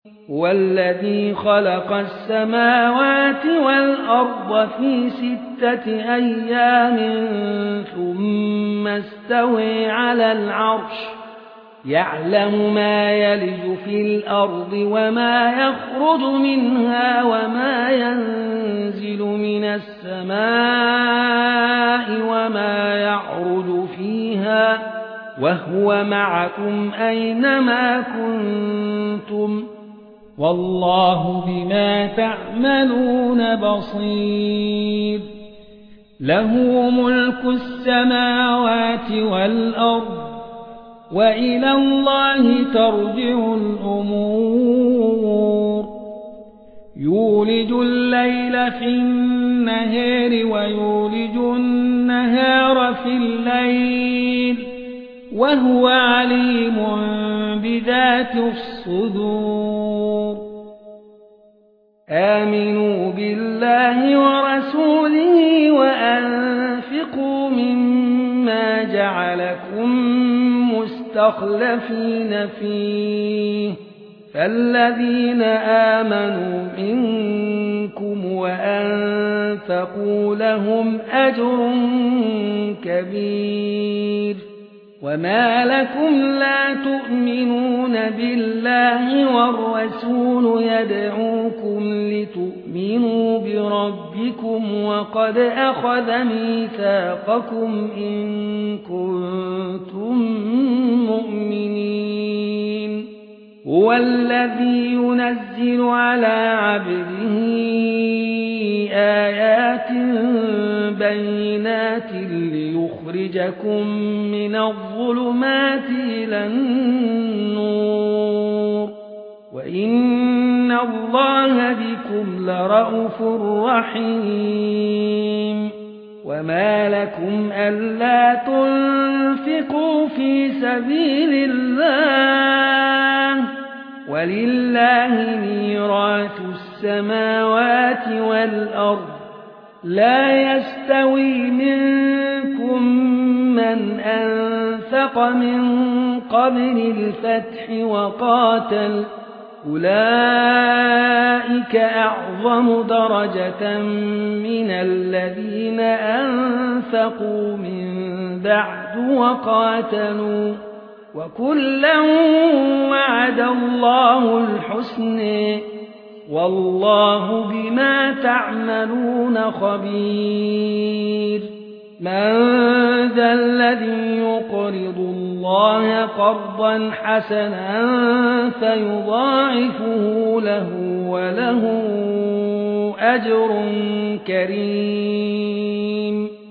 والذي خلق السماوات والأرض في 6 أيام ثم استوى على العرش يعلم ما يلج في الأرض وما يخرج منها وما ينزل من السماء وما يعرج فيها وهو معكم أينما كنتم والله بما تعملون بصير. له ملك السماوات والأرض وإلى الله ترجع الأمور. يولج الليل في النهار ويولج النهار في الليل وهو عليم بذات الصدور. آمنوا بالله ورسوله وأنفقوا مما جعلكم مستخلفين فيه فالذين آمنوا منكم وأنفقوا لهم أجر كبير. وما لكم لا تؤمنون بالله والرسول يدعوكم لتؤمنوا بربكم وقد أخذ ميثاقكم إن كنتم مؤمنين. هو الذي ينزل على عبده آيات بينات ليخرجكم من الظلمات إلى النور وإن الله بكم لرءوف رحيم. وما لكم ألا تنفقوا في سبيل الله ولله ميراث السماوات والأرض لا يستوي منكم من أنفق من قبل الفتح وقاتل أولئك أعظم درجة من الذين أنفقوا من بعد وقاتلوا وكلا وعد الله الحسنى والله بما تعملون خبير. من ذا الذي يقرض الله قرضا حسنا فيضاعفه له وله أجر كريم.